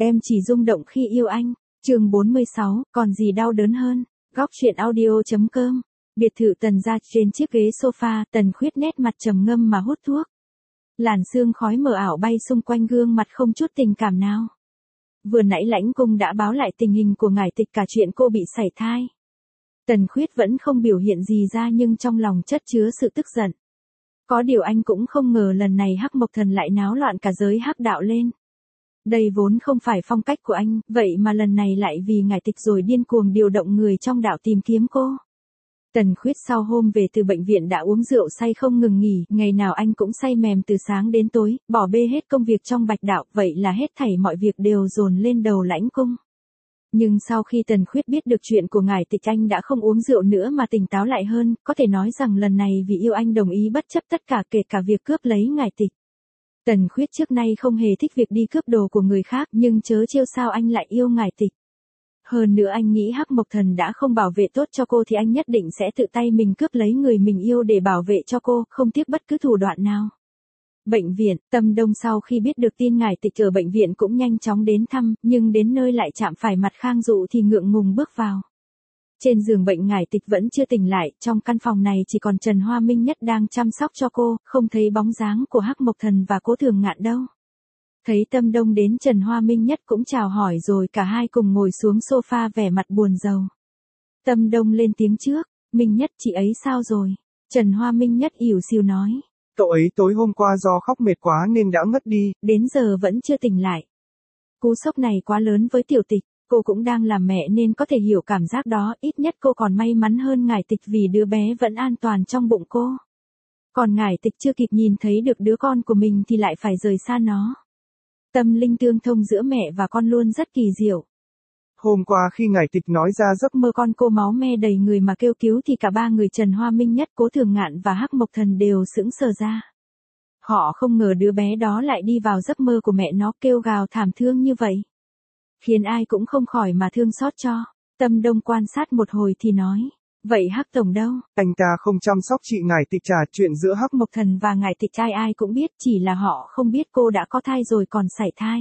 Em chỉ rung động khi yêu anh. Chương 46, còn gì đau đớn hơn. Góc truyện audio.com. Biệt thự Tần gia, trên chiếc ghế sofa, Tần Khuyết nét mặt trầm ngâm mà hút thuốc. Làn sương khói mờ ảo bay xung quanh gương mặt không chút tình cảm nào. Vừa nãy lãnh cung đã báo lại tình hình của ngải tịch, cả chuyện cô bị sảy thai. Tần Khuyết vẫn không biểu hiện gì ra nhưng trong lòng chất chứa sự tức giận. Có điều anh cũng không ngờ lần này Hắc Mộc Thần lại náo loạn cả giới hắc đạo lên. Đây vốn không phải phong cách của anh, vậy mà lần này lại vì ngải tịch rồi điên cuồng điều động người trong đạo tìm kiếm cô. Tần Khuyết sau hôm về từ bệnh viện đã uống rượu say không ngừng nghỉ, ngày nào anh cũng say mềm từ sáng đến tối, bỏ bê hết công việc trong Bạch đạo, vậy là hết thảy mọi việc đều dồn lên đầu lãnh cung. Nhưng sau khi Tần Khuyết biết được chuyện của ngải tịch, anh đã không uống rượu nữa mà tỉnh táo lại hơn, có thể nói rằng lần này vì yêu anh đồng ý bất chấp tất cả, kể cả việc cướp lấy ngải tịch. Tần Khuyết trước nay không hề thích việc đi cướp đồ của người khác, nhưng chớ trêu sao anh lại yêu ngải tịch. Hơn nữa anh nghĩ Hắc Mộc Thần đã không bảo vệ tốt cho cô thì anh nhất định sẽ tự tay mình cướp lấy người mình yêu để bảo vệ cho cô, không tiếc bất cứ thủ đoạn nào. Bệnh viện, Tâm Đông sau khi biết được tin ngải tịch ở bệnh viện cũng nhanh chóng đến thăm, nhưng đến nơi lại chạm phải mặt Khang Dụ thì ngượng ngùng bước vào. Trên giường bệnh ngải tịch vẫn chưa tỉnh lại, trong căn phòng này chỉ còn Trần Hoa Minh Nhất đang chăm sóc cho cô, không thấy bóng dáng của Hắc Mộc Thần và Cố Thường Ngạn đâu. Thấy Tâm Đông đến, Trần Hoa Minh Nhất cũng chào hỏi rồi cả hai cùng ngồi xuống sofa vẻ mặt buồn rầu. Tâm Đông lên tiếng trước, Minh Nhất chị ấy sao rồi? Trần Hoa Minh Nhất ỉu xìu nói. Cậu ấy tối hôm qua do khóc mệt quá nên đã ngất đi. Đến giờ vẫn chưa tỉnh lại. Cú sốc này quá lớn với Tiểu Tịch, cô cũng đang làm mẹ nên có thể hiểu cảm giác đó, ít nhất cô còn may mắn hơn ngải tịch vì đứa bé vẫn an toàn trong bụng cô. Còn ngải tịch chưa kịp nhìn thấy được đứa con của mình thì lại phải rời xa nó. Tâm linh tương thông giữa mẹ và con luôn rất kỳ diệu. Hôm qua khi ngải tịch nói ra giấc mơ con cô máu me đầy người mà kêu cứu thì cả ba người Trần Hoa Minh Nhất, Cố Thường Ngạn và Hắc Mộc Thần đều sững sờ ra. Họ không ngờ đứa bé đó lại đi vào giấc mơ của mẹ nó kêu gào thảm thương như vậy. Khiến ai cũng không khỏi mà thương xót cho. Tâm Đông quan sát một hồi thì nói. Vậy Hắc Tổng đâu? Anh ta không chăm sóc chị ngải tịch trả chuyện giữa Hắc Mộc Thần và ngải tịch ai cũng biết, chỉ là họ không biết cô đã có thai rồi còn sảy thai.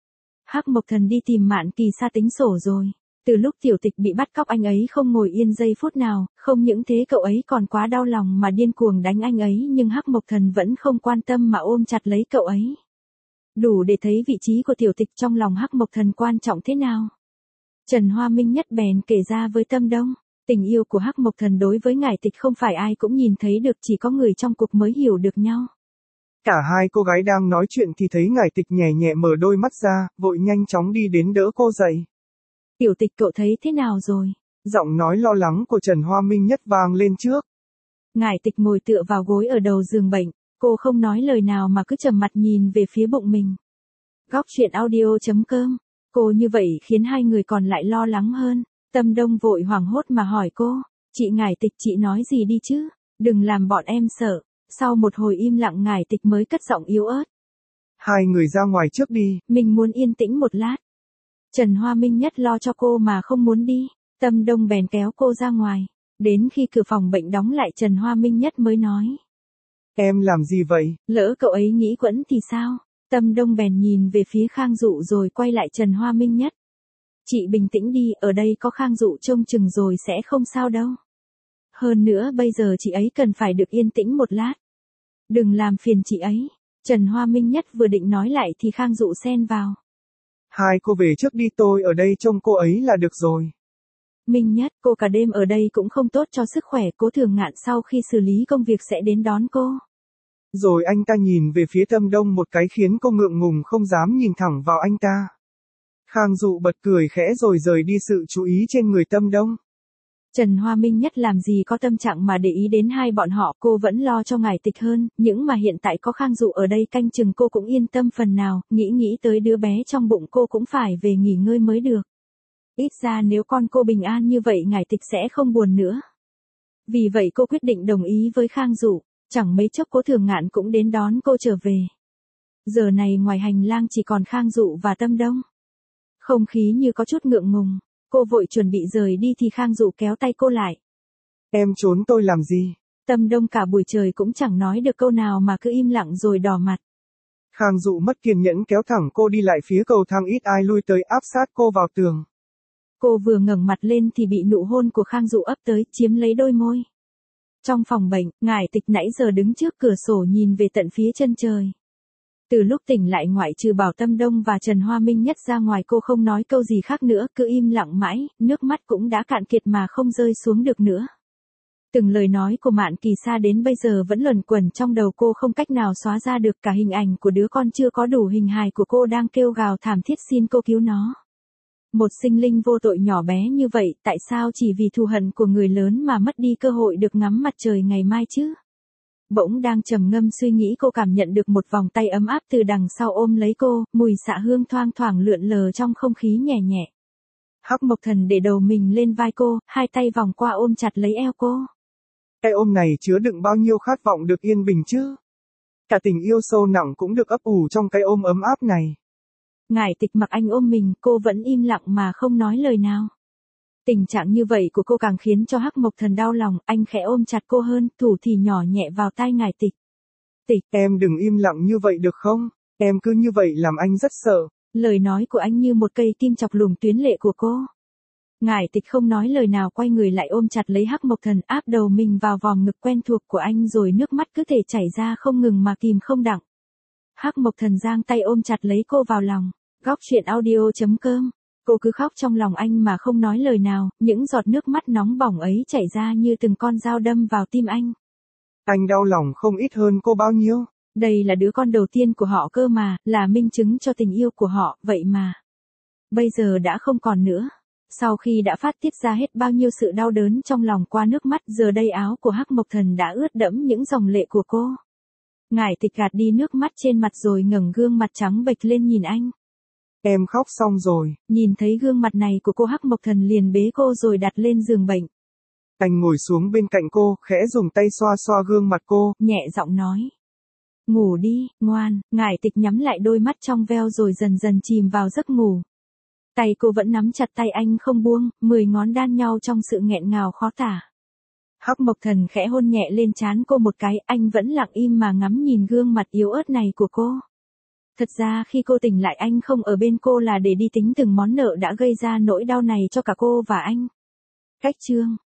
Hắc Mộc Thần đi tìm Mạn Kỳ Sa tính sổ rồi. Từ lúc Tiểu Tịch bị bắt cóc anh ấy không ngồi yên giây phút nào, không những thế cậu ấy còn quá đau lòng mà điên cuồng đánh anh ấy, nhưng Hắc Mộc Thần vẫn không quan tâm mà ôm chặt lấy cậu ấy. Đủ để thấy vị trí của Tiểu Tịch trong lòng Hắc Mộc Thần quan trọng thế nào. Trần Hoa Minh Nhất bèn kể ra với Tâm Đông, tình yêu của Hắc Mộc Thần đối với ngải tịch không phải ai cũng nhìn thấy được, chỉ có người trong cuộc mới hiểu được nhau. Cả hai cô gái đang nói chuyện thì thấy ngải tịch nhẹ nhẹ mở đôi mắt ra, vội nhanh chóng đi đến đỡ cô dậy. Tiểu Tịch cậu thấy thế nào rồi? Giọng nói lo lắng của Trần Hoa Minh Nhất vang lên trước. Ngải tịch ngồi tựa vào gối ở đầu giường bệnh, cô không nói lời nào mà cứ trầm mặt nhìn về phía bụng mình. Góc truyện audio.com. Cô như vậy khiến hai người còn lại lo lắng hơn. Tâm Đông vội hoảng hốt mà hỏi cô, chị ngải tịch chị nói gì đi chứ, đừng làm bọn em sợ. Sau một hồi im lặng ngải tịch mới cất giọng yếu ớt. Hai người ra ngoài trước đi. Mình muốn yên tĩnh một lát. Trần Hoa Minh Nhất lo cho cô mà không muốn đi. Tâm Đông bèn kéo cô ra ngoài. Đến khi cửa phòng bệnh đóng lại Trần Hoa Minh Nhất mới nói. Em làm gì vậy? Lỡ cậu ấy nghĩ quẫn thì sao? Tâm Đông bèn nhìn về phía Khang Dụ rồi quay lại Trần Hoa Minh Nhất. Chị bình tĩnh đi, ở đây có Khang Dụ trông chừng rồi sẽ không sao đâu. Hơn nữa bây giờ chị ấy cần phải được yên tĩnh một lát. Đừng làm phiền chị ấy. Trần Hoa Minh Nhất vừa định nói lại thì Khang Dụ xen vào. Hai cô về trước đi, tôi ở đây trông cô ấy là được rồi. Minh Nhất, cô cả đêm ở đây cũng không tốt cho sức khỏe, Cố Thường Ngạn sau khi xử lý công việc sẽ đến đón cô. Rồi anh ta nhìn về phía Tâm Đông một cái khiến cô ngượng ngùng không dám nhìn thẳng vào anh ta. Khang Dụ bật cười khẽ rồi rời đi sự chú ý trên người Tâm Đông. Trần Hoa Minh Nhất làm gì có tâm trạng mà để ý đến hai bọn họ, cô vẫn lo cho ngải tịch hơn, nhưng mà hiện tại có Khang Dụ ở đây canh chừng cô cũng yên tâm phần nào, nghĩ tới đứa bé trong bụng cô cũng phải về nghỉ ngơi mới được. Ít ra nếu con cô bình an như vậy ngải tịch sẽ không buồn nữa. Vì vậy cô quyết định đồng ý với Khang Dụ, chẳng mấy chốc Cố Thường Ngạn cũng đến đón cô trở về. Giờ này ngoài hành lang chỉ còn Khang Dụ và Tâm Đông. Không khí như có chút ngượng ngùng. Cô vội chuẩn bị rời đi thì Khang Dụ kéo tay cô lại. Em trốn tôi làm gì? Tâm Đông cả buổi trời cũng chẳng nói được câu nào mà cứ im lặng rồi đỏ mặt. Khang Dụ mất kiên nhẫn kéo thẳng cô đi lại phía cầu thang ít ai lui tới áp sát cô vào tường. Cô vừa ngẩng mặt lên thì bị nụ hôn của Khang Dụ ấp tới, chiếm lấy đôi môi. Trong phòng bệnh, Ngải Tịch nãy giờ đứng trước cửa sổ nhìn về tận phía chân trời. Từ lúc tỉnh lại ngoại trừ Bảo Tâm Đông và Trần Hoa Minh Nhất ra ngoài cô không nói câu gì khác nữa, cứ im lặng mãi, nước mắt cũng đã cạn kiệt mà không rơi xuống được nữa. Từng lời nói của Mạn Kỳ Sa đến bây giờ vẫn luẩn quẩn trong đầu cô không cách nào xóa ra được, cả hình ảnh của đứa con chưa có đủ hình hài của cô đang kêu gào thảm thiết xin cô cứu nó. Một sinh linh vô tội nhỏ bé như vậy, tại sao chỉ vì thù hận của người lớn mà mất đi cơ hội được ngắm mặt trời ngày mai chứ? Bỗng đang trầm ngâm suy nghĩ cô cảm nhận được một vòng tay ấm áp từ đằng sau ôm lấy cô, mùi xạ hương thoang thoảng lượn lờ trong không khí nhẹ nhẹ. Hắc Mộc Thần để đầu mình lên vai cô, hai tay vòng qua ôm chặt lấy eo cô. Cái ôm này chứa đựng bao nhiêu khát vọng được yên bình chứ? Cả tình yêu sâu nặng cũng được ấp ủ trong cái ôm ấm áp này. Ngải Tịch mặc anh ôm mình, cô vẫn im lặng mà không nói lời nào. Tình trạng như vậy của cô càng khiến cho Hắc Mộc Thần đau lòng, anh khẽ ôm chặt cô hơn, thủ thì nhỏ nhẹ vào tai Ngải Tịch. Tịch, em đừng im lặng như vậy được không? Em cứ như vậy làm anh rất sợ. Lời nói của anh như một cây kim chọc lùm tuyến lệ của cô. Ngải Tịch không nói lời nào, quay người lại ôm chặt lấy Hắc Mộc Thần, áp đầu mình vào vòng ngực quen thuộc của anh, rồi nước mắt cứ thể chảy ra không ngừng mà kìm không đặng. Hắc Mộc Thần giang tay ôm chặt lấy cô vào lòng. Góc truyện audio.com. Cô cứ khóc trong lòng anh mà không nói lời nào, những giọt nước mắt nóng bỏng ấy chảy ra như từng con dao đâm vào tim anh. Anh đau lòng không ít hơn cô bao nhiêu. Đây là đứa con đầu tiên của họ cơ mà, là minh chứng cho tình yêu của họ, vậy mà. Bây giờ đã không còn nữa. Sau khi đã phát tiết ra hết bao nhiêu sự đau đớn trong lòng qua nước mắt, giờ đây áo của Hắc Mộc Thần đã ướt đẫm những dòng lệ của cô. Ngải Tịch gạt đi nước mắt trên mặt rồi ngẩng gương mặt trắng bệch lên nhìn anh. Em khóc xong rồi. Nhìn thấy gương mặt này của cô, Hắc Mộc Thần liền bế cô rồi đặt lên giường bệnh. Anh ngồi xuống bên cạnh cô, khẽ dùng tay xoa xoa gương mặt cô, nhẹ giọng nói. Ngủ đi, ngoan. Ngải Tịch nhắm lại đôi mắt trong veo rồi dần dần chìm vào giấc ngủ. Tay cô vẫn nắm chặt tay anh không buông, 10 ngón đan nhau trong sự nghẹn ngào khó tả. Hắc Mộc Thần khẽ hôn nhẹ lên trán cô một cái, anh vẫn lặng im mà ngắm nhìn gương mặt yếu ớt này của cô. Thật ra khi cô tỉnh lại anh không ở bên cô là để đi tính từng món nợ đã gây ra nỗi đau này cho cả cô và anh. Cách chương